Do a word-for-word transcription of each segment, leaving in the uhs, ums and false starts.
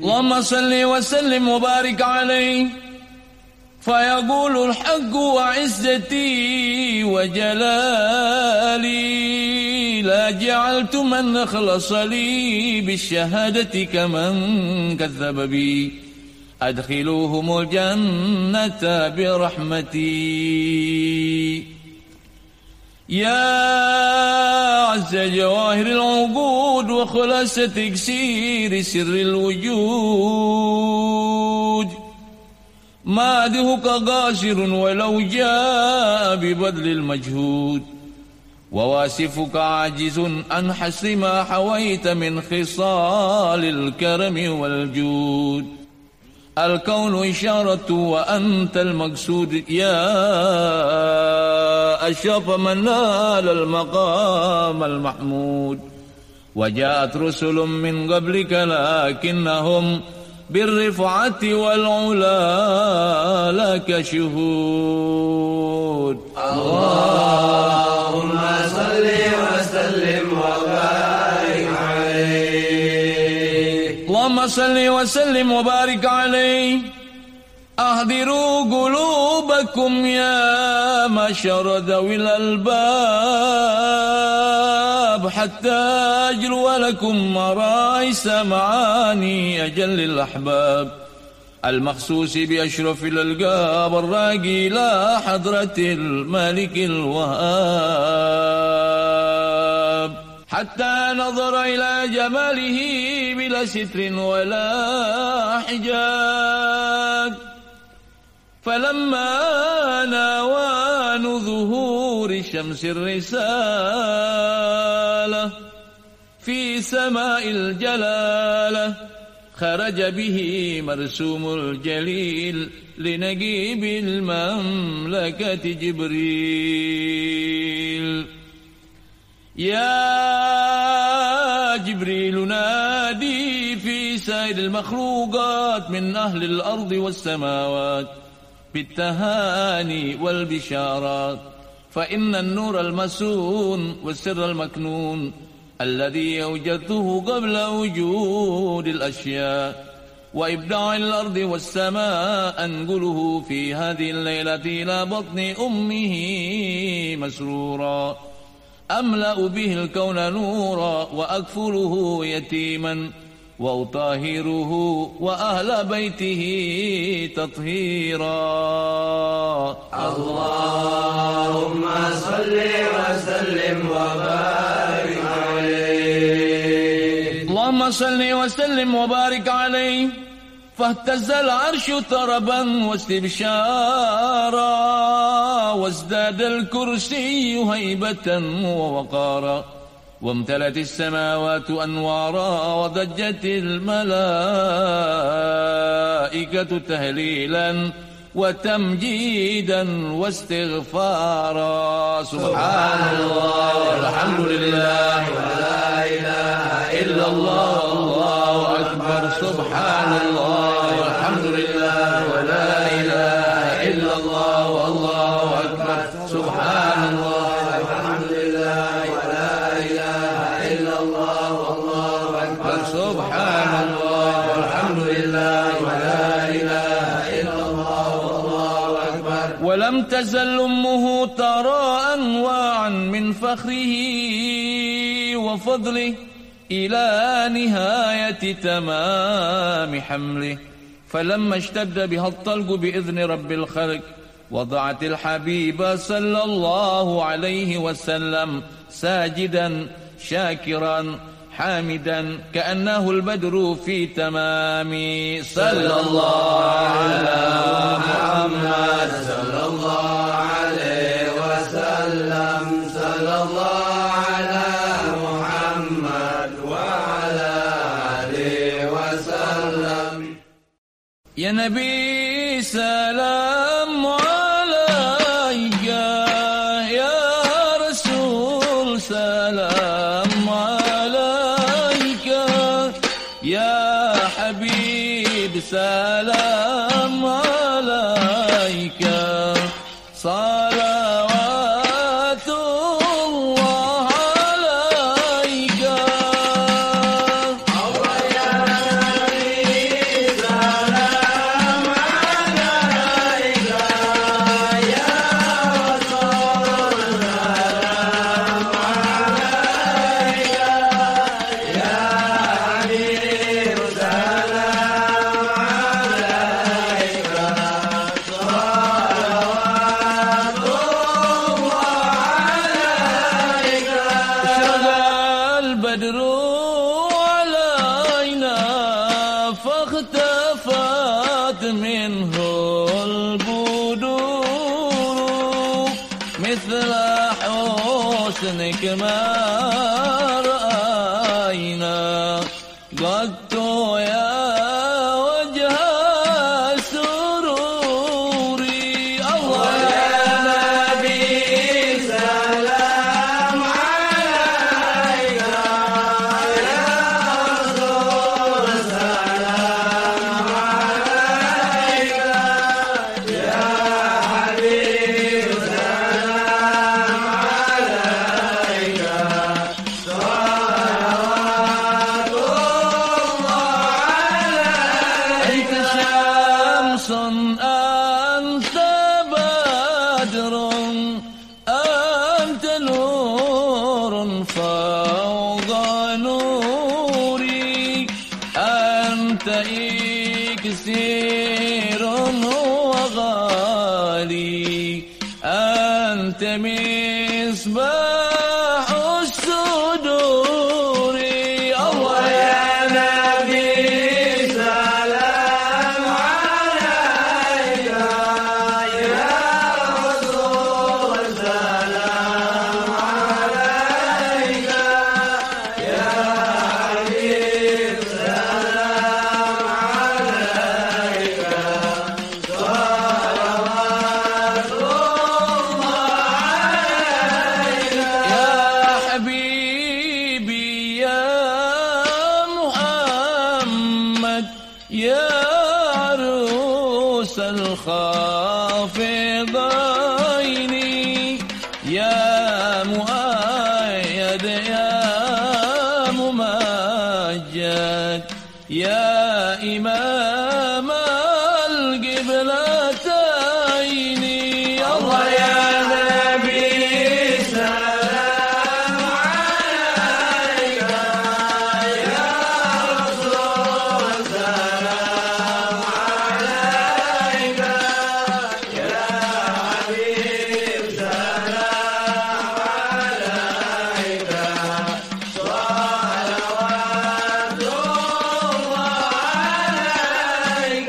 اللهم صل وسلم وبارك عليه فيقول الحق وعزتي وجلالي لا جعلت من أخلص لي بالشهادة كمن كذب بي أدخلوهم الجنة برحمتي. يا عز جواهر العقود وخلاصة تكسير سر الوجود مادهك قاصر ولو جاء ببذل المجهود وواسفك عاجز عن حسر ما حويت من خصال الكرم والجود. الكون إشارة وأنت المقصود يا أشرف من نال المقام المحمود. وجاءت رسل من قبلك لكنهم بالرفعة والعلا لك شهود. اللهم صل وسلم وبارك عليه. اللهم صل وسلم وبارك عليه. أهدروا قلوبكم يا معشر ذوي الألباب حتى أجلو لكم مرايس معاني أجل الأحباب المخصوص بأشرف الألقاب الراقي إلى حضرة الملك الوهاب حتى نظر إلى جماله بلا ستر ولا حجاب. فلما ناوان ظهور شمس الرسالة في سماء الجلالة خرج به مرسوم الجليل لنجيب المملكة جبريل. يا جبريل نادي في سائر المخلوقات من أهل الأرض والسماوات بالتهاني والبشارات فإن النور المسون والسر المكنون الذي أوجدته قبل وجود الأشياء وإبداع الأرض والسماء أنقله في هذه الليلة إلى بطن أمه مسرورا أملأ به الكون نورا وأكفله يتيما وأطهره وأهل بيته تطهيرا. اللهم صل وسلم وبارك عليه. اللهم صل وسلم وبارك عليه. فاهتز العرش طربا واستبشارا وازداد الكرسي هيبة ووقارا وامتلت السماوات أنوارا وضجت الملائكة تهليلا وتمجيدا واستغفارا. سبحان الله والحمد لله ولا إله إلا الله الله أكبر. سبحان الله والحمد لله ولا إله إلا الله والله أكبر. سبحان الله والحمد لله ولا إله إلا الله والله أكبر. سبحان الله والحمد لله ولا إله إلا الله والله أكبر. ولم تزل أمه ترى أنواعا من فخره وفضله إلى نهاية تمام حمله. فلما اشتد بها الطلق بإذن رب الخلق وضعت الحبيب صلى الله عليه وسلم ساجدا شاكرا حامدا كأنه البدر في تمام. صلى الله على محمد صلى الله عليه وسلم. صلى الله على محمد وعلى آله وسلم. يا نبي سلام عليك يا رسول سلام عليك يا حبيب سلام عليك صلوات الله عليك. الله يا نبي عينك ما رأينا قد يا وجه سروري. الله يا نبي سلام عليك، يا رسول سلام عليك، يا حبيب سلام عليك، صلوات الله عليك. أنت شمس أنت بدر أنت نور فوق نوري، أنت إكسير وغالي، أنت مصباح الصدور. الله يا نبي سلام عليك، يا رسول سلام عليك، يا حبيب سلام عليك، صلوات الله عليك. يا حبيبي يا محمد يا عروس الخافضين، يا مؤيد يا ممجد يا إمام القبلتين. الله يا نبي سلام عليك، يا رسول سلام عليك، يا حبيب سلام عليك، صلوات الله عليك.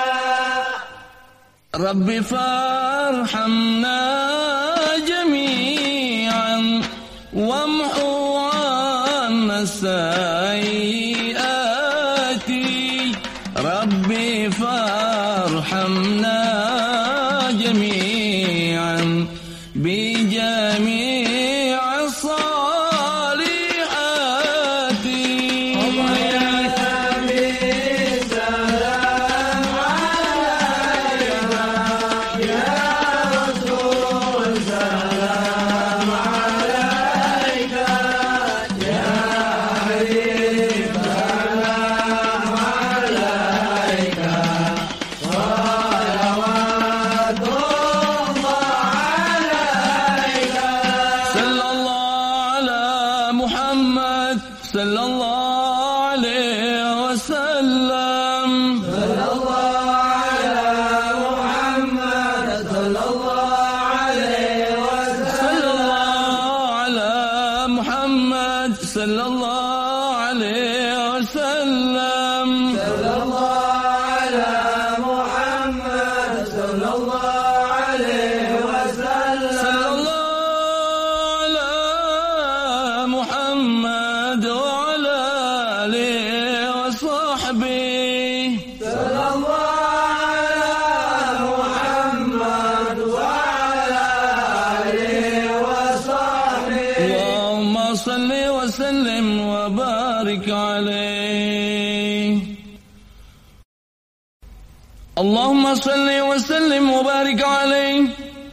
رب فارحمنا جميعا وامحو عنا السيئات، ربي فارحمنا جميعا بجميع الصالحات. الله يا نبي سلام عليك، يا رسول سلام عليك، يا حبيب سلام عليك، صلوات الله عليك. صلى الله على محمد صلى الله عليه وسلم. صلى الله على محمد صلى الله عليه وسلم. صلى الله على محمد صلى الله عليه وسلم. صلى الله على محمد صلى الله عليه وسلم. صلى الله على محمد وعلى آله وصحبه. صلى الله على محمد وعلى آله وصحبه. اللهم صل وسلم وبارك عليه. اللهم صل وسلم وبارك عليه.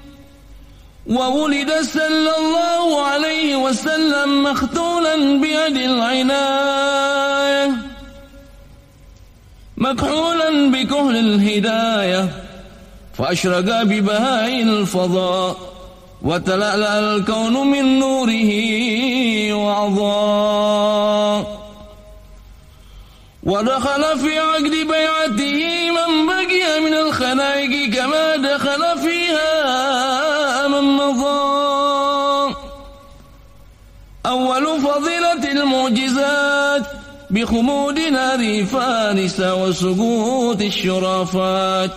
وولد صلى الله عليه وسلم مختولا بيد العناية، مكحولا بكهل الهداية، فأشرق ببهاء الفضاء، وتلألأ الكون من نوره وعضاء، ودخل في عقد بيعته من بقي من الخلائق كما دخل فيها من مضى. أول فضيلة المعجزات بخمود نار فارس وسقوط الشرافات،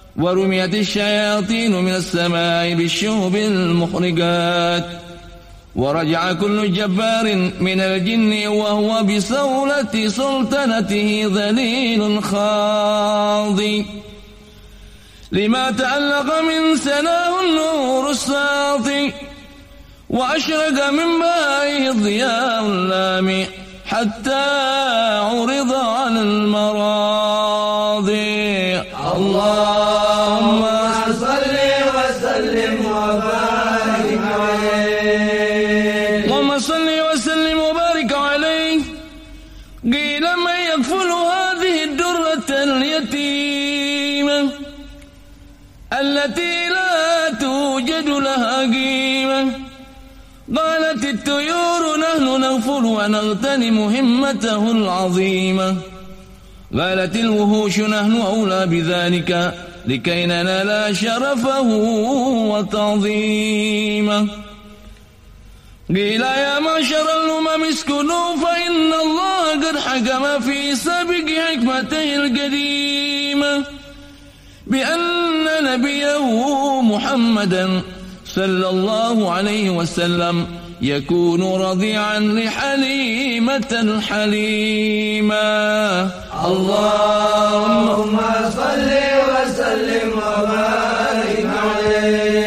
ورميت الشياطين من السماء بالشهب المخرجات، ورجع كل جبار من الجن وهو بسولة سلطنته ذليل خاضي، لما تألق من سناه النور الساطي، وأشرق من بائه الضياء اللامع، حتى عرض على المراضي. اللهم صل وسلم وبارك عليه، اللهم صل وسلم وبارك عليه. قيل من يكفل هذه الدرة اليتيمة التي لا توجد لها قيمة؟ قالت الطيور نحن نغفل ونغتنم همته العظيمة. قالت الوحوش نحن أولى بذلك لكي ننال شرفه وتعظيمه. قيل يا معشر الأمم اسكنوا فإن الله قد حكم في سابق حكمته القديمة بأن نبيه محمدا صلى الله عليه وسلم يكون رضيعا لحليمة الحليمة. اللهم صل وسلم وبارك